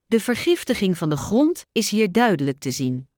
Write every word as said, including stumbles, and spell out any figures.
De vergiftiging van de grond is hier duidelijk te zien.